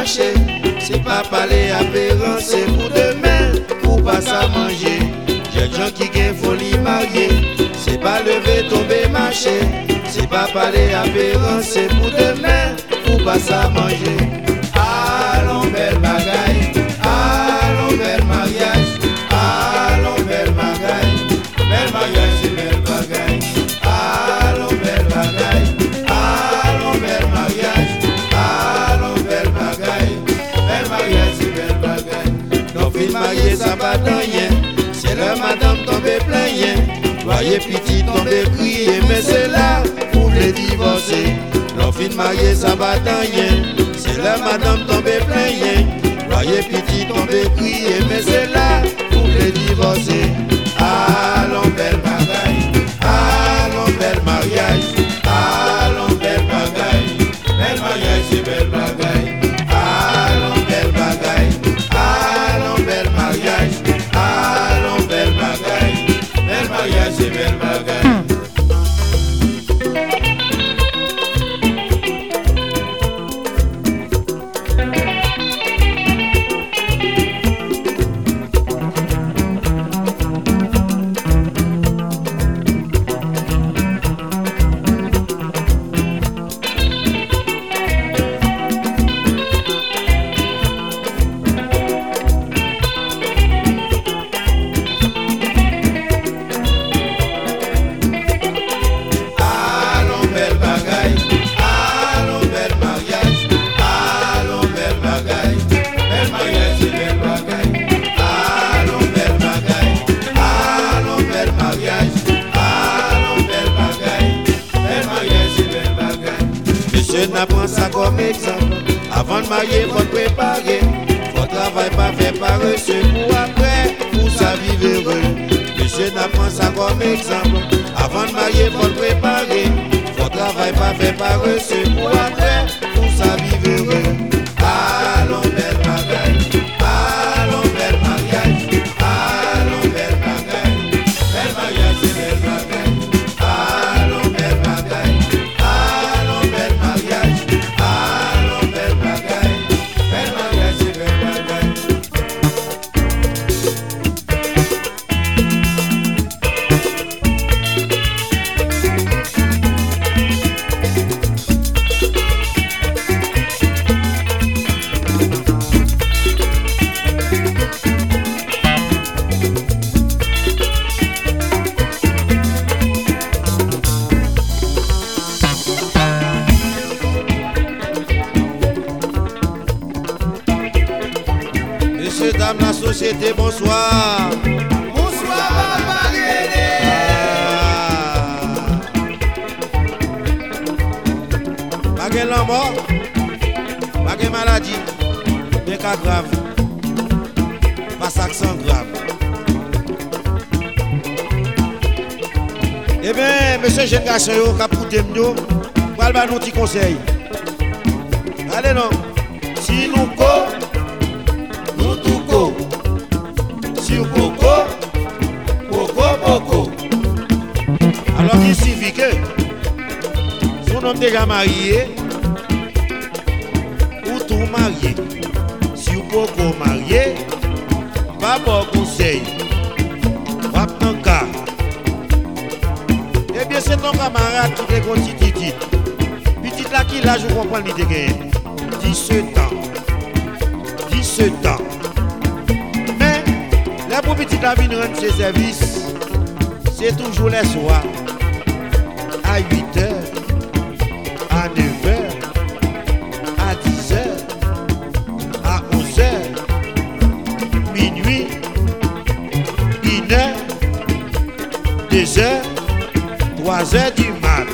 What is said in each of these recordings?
marcher. C'est pas parler apparent, c'est pour demain, pour pas ça manger. J'ai des gens qui gagnent folie mariée. C'est pas lever, tomber, marcher. C'est pas parler apparent, c'est pour demain, pour pas ça manger. Allons belle bagaille, allons belle mariage, allons belle bagaille, belle mariage c'est belle bagaille. Allons belle bagaille, allons belle mariage, allons belle bagaille, belle mariage c'est belle bagaille. Nos filles mariées ça va dans rien, c'est leur madame tombée plein rien. Voyez petit tomber crier, mais c'est là pour les divorcer. Nos filles mariées ça va dans rien, c'est leur madame tombée plein rien. Voyez petit tomber crier, mais c'est là pour les divorcer. Allons belle bagaille, allons belle mariage, allons belle bagaille, belle mariage c'est belle bagaille. Allons belle bagaille, allons belle mariage, allons belle bagaille, belle mariage c'est belle bagaille. N'apprends ça comme exemple. Avant de marier, faut te préparer. Faut travailler pas faire par reçu. Pour après, pour sa vie heureux. Monsieur n'apprend ça comme exemple. Avant de marier, faut te préparer. Faut travailler pas faire par reçu. Pour après, pour sa vie heureux. Allons belle bagaille, allons belle mariage, allons belle bagaille, belle mariage c'est belle bagaille. Allons belle bagaille, allons belle mariage, allons belle bagaille, belle mariage c'est belle bagaille. Messieurs, dames, la société, bonsoir. Bonsoir, Papa Guédé. Pas de la mort, pas de maladie, mais cas grave, pas accent grave. Eh bien, monsieur jeune garçon, qui a pouté nous, va nous un petit conseil. Allez non, si nous co, nous tout co. Si vous coco, coco. Alors il suffit que son homme déjà marié ou tout marié. Si vous coco marié, pas bon conseil. Va prendre cas. Eh bien c'est ton camarade qui est gros titi. Petit là qui là je comprends l'idée gagné. 17 ans. 17 ans. Mais la pour petite la vie rendre ses services, c'est toujours les soirs. À 8h, à 9h, à 10h, à 11h, minuit, 1h, 2h, 3h du mat.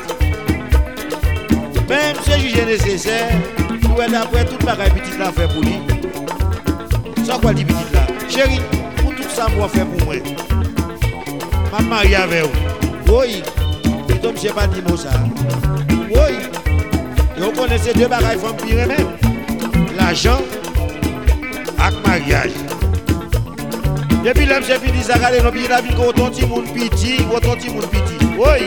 Même si jugé nécessaire, pour être après toute bagaille petite la fait pour lui. Sans quoi dit petite là? Chérie, pour tout ça, moi faire pour moi. Ma mariée avec vous. Oui. Et donc, je n'ai pas dit mot ça. Oui. Et vous connaissez deux bagailles femmes pire même. L'argent et le mariage. Depuis l'homme, j'ai fini ça, regardez, nous la vie qu'on ton petit monde petit, ton petit monde petit. Oui.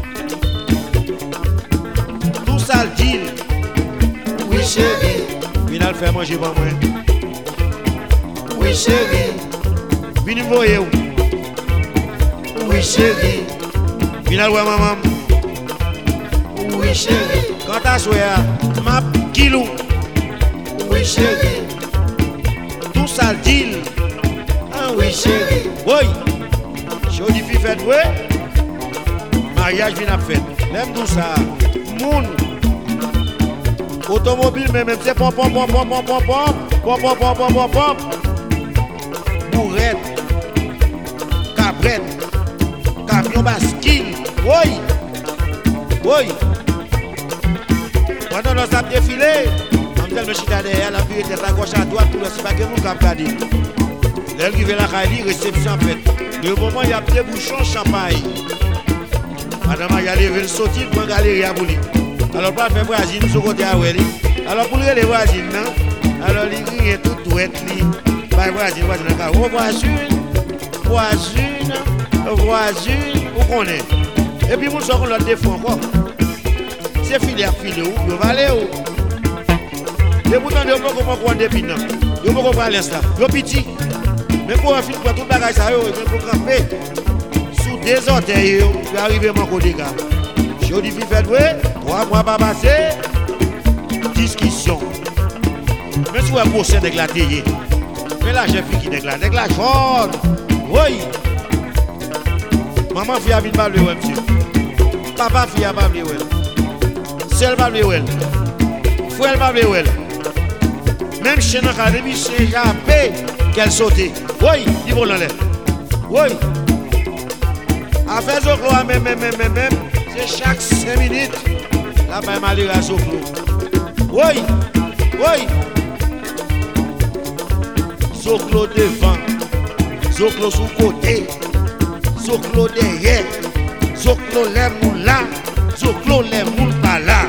Tout ça le dit. Oui, chérie. Final faire manger pour moi. Oui chérie. Vini voyer où? Oui chérie. Final ouais maman. Oui chérie. Quand t'as souhait, ma kilo. Oui chérie. Tout ça le deal. Ah oui chérie. Oui. Jodi fi fête, oui. Mariage vient à fête. L'aime tout ça. Moun. Automobile, même c'est pom pom pom pom pom pom pom pom pom pom pom pom pom. Bourrette. Cabrette. Camion bascule. Oui. Oui. Pendant nos sables défilés, mademoiselle me chita derrière, la vie était à gauche à droite, tout le c'est pas que vous cap garder. Elle qui vient la Kali, réception en fait. Le moment il y a des bouchons champagne. Madame a levé le sortir pour galerie à Bouli. Alors pour faire voisine sur côté à Weli. Alors pour les voisines, alors il est tout douette li. Bah voisine, oh voisine, vous connaissez. Et puis, nous sommes l'autre défaut encore. C'est filé à filer où? Vous allez où? Les boutons de vous comprendre des pinons. Vous ne comprenez pas l'instant. Vous petit. Mais pour un film, pour tout le bagage, ça y est, vous camper. Sous des orteils, vous arrivez à mon côté. Je dis, faites ouais, 3 mois pas passé. Discussion. Mais si vous avez bossé avec la télé, mais là, j'ai fait qui déclare. Déclare jaune. Oui. Maman fille a vite pas le monsieur. Papa fille a pas le Seul pas le Frère pas le Même chez nous, quand il c'est jamais qu'elle sautait. Oui, il vole en l'air. Oui. Affaire Zoclo, même, c'est chaque 5 minutes. Là, même aller à Zoclo. Oui. Oui. Zoclo devant. Zoclo sous côté. Zoclo derrière, Zoclo les moules là, Zoclo les moules pas là.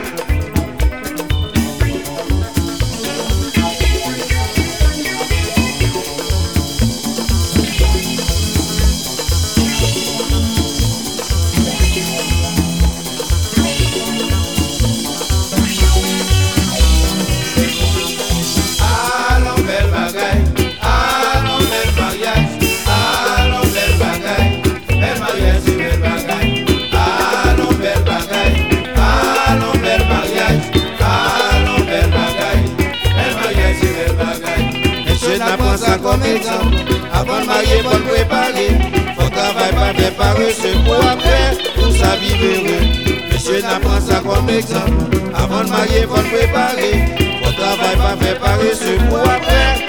Allons belle bagaille, allons belle mariage, allons belle bagaille. Belle mariage, c'est belle bagaille. Allons belle bagaille. Allons belle mariage. Allons belle bagaille. Belle mariage, c'est belle bagaille. Monsieur n'apprend ça comme exemple. Avant de marier, faut le préparer. Faut travailler, pas préparer. Ce pour après, tout ça vivre heureux. Monsieur n'apprend ça comme exemple. Avant de marier, faut le préparer. Faut travailler, pas préparer. Ce pour après,